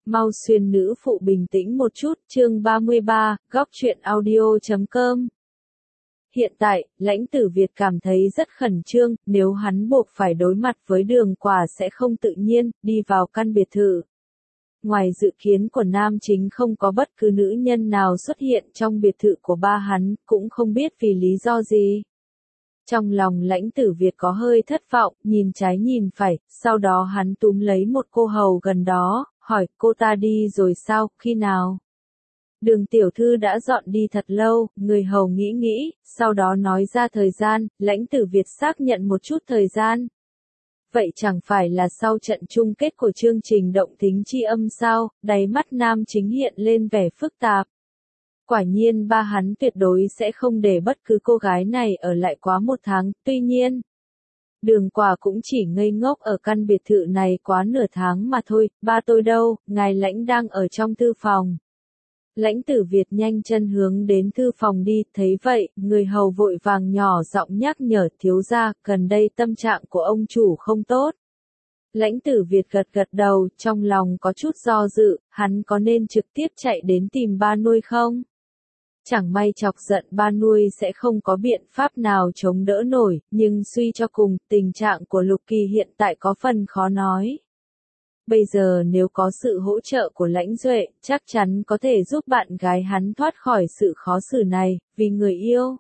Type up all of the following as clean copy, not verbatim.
Mau xuyên nữ phụ bình tĩnh một chút, chương 33, góc truyện audio.com. Hiện tại, Lãnh Tử Việt cảm thấy rất khẩn trương, nếu hắn buộc phải đối mặt với Đường Quả sẽ không tự nhiên, đi vào căn biệt thự. Ngoài dự kiến của nam chính không có bất cứ nữ nhân nào xuất hiện trong biệt thự của ba hắn, cũng không biết vì lý do gì. Trong lòng Lãnh Tử Việt có hơi thất vọng, nhìn trái nhìn phải, sau đó hắn túm lấy một cô hầu gần đó, hỏi cô ta đi rồi sao, khi nào? Đường tiểu thư đã dọn đi thật lâu, người hầu nghĩ, sau đó nói ra thời gian, Lãnh Tử Việt xác nhận một chút thời gian. Vậy chẳng phải là sau trận chung kết của chương trình động tính chi âm sao, đáy mắt nam chính hiện lên vẻ phức tạp. Quả nhiên ba hắn tuyệt đối sẽ không để bất cứ cô gái này ở lại quá một tháng, tuy nhiên. Đường Quả cũng chỉ ngây ngốc ở căn biệt thự này quá nửa tháng mà thôi, ba tôi đâu, ngài Lãnh đang ở trong thư phòng. Lãnh Tử Việt nhanh chân hướng đến thư phòng đi, thấy vậy, người hầu vội vàng nhỏ giọng nhắc nhở thiếu gia, gần đây tâm trạng của ông chủ không tốt. Lãnh Tử Việt gật đầu, trong lòng có chút do dự, hắn có nên trực tiếp chạy đến tìm ba nuôi không? Chẳng may chọc giận ba nuôi sẽ không có biện pháp nào chống đỡ nổi, nhưng suy cho cùng, tình trạng của Lục Kỳ hiện tại có phần khó nói. Bây giờ nếu có sự hỗ trợ của Lãnh Duệ, chắc chắn có thể giúp bạn gái hắn thoát khỏi sự khó xử này, vì người yêu.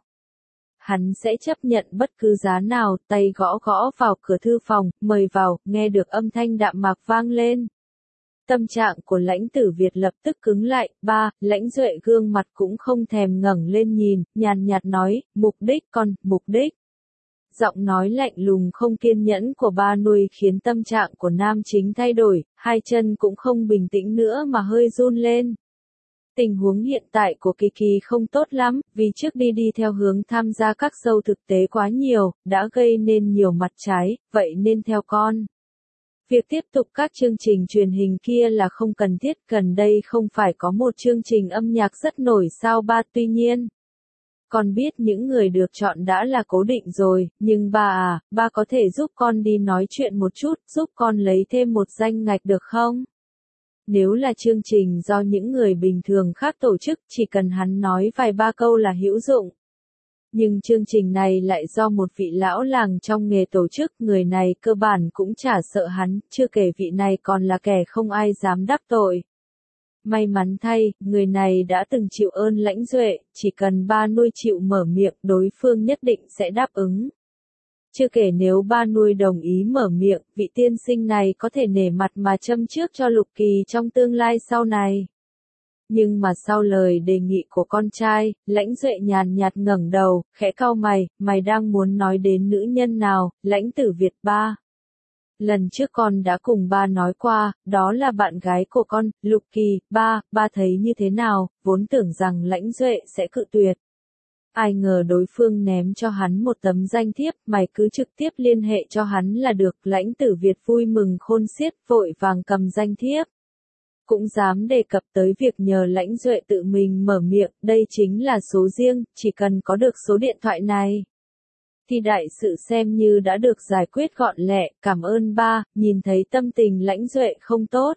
Hắn sẽ chấp nhận bất cứ giá nào, tay gõ vào cửa thư phòng, mời vào, nghe được âm thanh đạm mạc vang lên. Tâm trạng của Lãnh Tử Việt lập tức cứng lại, Lãnh Duệ gương mặt cũng không thèm ngẩng lên nhìn, nhàn nhạt nói, mục đích. Giọng nói lạnh lùng không kiên nhẫn của ba nuôi khiến tâm trạng của nam chính thay đổi, hai chân cũng không bình tĩnh nữa mà hơi run lên. Tình huống hiện tại của Kỳ không tốt lắm, vì trước đi theo hướng tham gia các show thực tế quá nhiều, đã gây nên nhiều mặt trái, vậy nên theo con. Việc tiếp tục các chương trình truyền hình kia là không cần thiết, gần đây không phải có một chương trình âm nhạc rất nổi sao ba, tuy nhiên. Con biết những người được chọn đã là cố định rồi, nhưng ba có thể giúp con đi nói chuyện một chút, giúp con lấy thêm một danh ngạch được không? Nếu là chương trình do những người bình thường khác tổ chức, chỉ cần hắn nói vài ba câu là hữu dụng. Nhưng chương trình này lại do một vị lão làng trong nghề tổ chức, người này cơ bản cũng chả sợ hắn, chưa kể vị này còn là kẻ không ai dám đắc tội. May mắn thay, người này đã từng chịu ơn Lãnh Duệ, chỉ cần ba nuôi chịu mở miệng, đối phương nhất định sẽ đáp ứng. Chưa kể nếu ba nuôi đồng ý mở miệng, vị tiên sinh này có thể nể mặt mà châm trước cho Lục Kỳ trong tương lai sau này. Nhưng mà sau lời đề nghị của con trai, Lãnh Duệ nhàn nhạt ngẩng đầu, khẽ cau mày đang muốn nói đến nữ nhân nào, Lãnh Tử Việt ba. Lần trước con đã cùng ba nói qua, đó là bạn gái của con, Lục Kỳ, ba thấy như thế nào, vốn tưởng rằng Lãnh Duệ sẽ cự tuyệt. Ai ngờ đối phương ném cho hắn một tấm danh thiếp, mày cứ trực tiếp liên hệ cho hắn là được, Lãnh Tử Việt vui mừng khôn xiết, vội vàng cầm danh thiếp. Cũng dám đề cập tới việc nhờ Lãnh Duệ tự mình mở miệng, đây chính là số riêng, chỉ cần có được số điện thoại này. Thì đại sự xem như đã được giải quyết gọn lẹ, cảm ơn ba, nhìn thấy tâm tình Lãnh Duệ không tốt.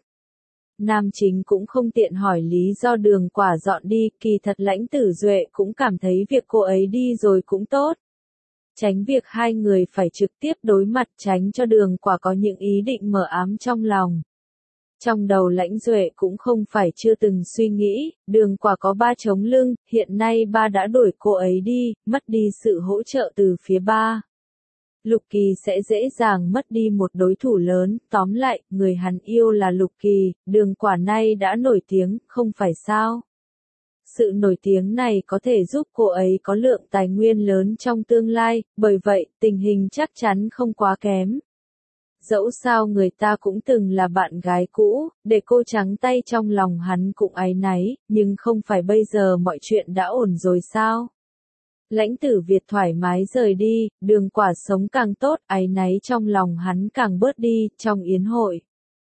Nam chính cũng không tiện hỏi lý do Đường Quả dọn đi, kỳ thật Lãnh Tử Duệ cũng cảm thấy việc cô ấy đi rồi cũng tốt. Tránh việc hai người phải trực tiếp đối mặt, tránh cho Đường Quả có những ý định mờ ám trong lòng. Trong đầu Lãnh Duệ cũng không phải chưa từng suy nghĩ, Đường Quả có ba chống lưng, hiện nay ba đã đuổi cô ấy đi, mất đi sự hỗ trợ từ phía ba. Lục Kỳ sẽ dễ dàng mất đi một đối thủ lớn, tóm lại, người hắn yêu là Lục Kỳ, Đường Quả nay đã nổi tiếng, không phải sao? Sự nổi tiếng này có thể giúp cô ấy có lượng tài nguyên lớn trong tương lai, bởi vậy, tình hình chắc chắn không quá kém. Dẫu sao người ta cũng từng là bạn gái cũ, để cô trắng tay trong lòng hắn cũng áy náy, nhưng không phải bây giờ mọi chuyện đã ổn rồi sao? Lãnh Tử Việt thoải mái rời đi, Đường Quả sống càng tốt, áy náy trong lòng hắn càng bớt đi, trong yến hội.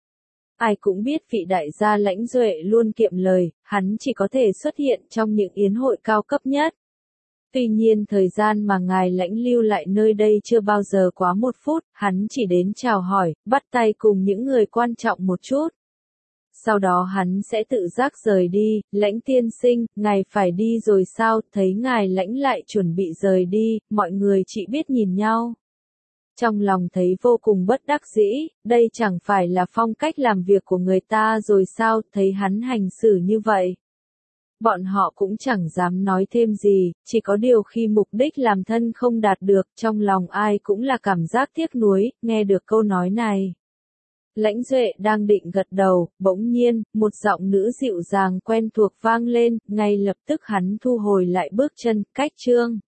Ai cũng biết vị đại gia Lãnh Duệ luôn kiệm lời, hắn chỉ có thể xuất hiện trong những yến hội cao cấp nhất. Tuy nhiên thời gian mà ngài Lãnh lưu lại nơi đây chưa bao giờ quá 1 phút, hắn chỉ đến chào hỏi, bắt tay cùng những người quan trọng một chút. sau đó hắn sẽ tự giác rời đi. Lãnh tiên sinh, ngài phải đi rồi sao? Thấy ngài Lãnh lại chuẩn bị rời đi, mọi người chỉ biết nhìn nhau. Trong lòng thấy vô cùng bất đắc dĩ, đây chẳng phải là phong cách làm việc của người ta rồi sao? Thấy hắn hành xử như vậy, bọn họ cũng chẳng dám nói thêm gì, chỉ có điều khi mục đích làm thân không đạt được, trong lòng ai cũng là cảm giác tiếc nuối. Nghe được câu nói này, Lãnh Duệ đang định gật đầu, bỗng nhiên, một giọng nữ dịu dàng quen thuộc vang lên, ngay lập tức hắn thu hồi lại bước chân. Cách Trương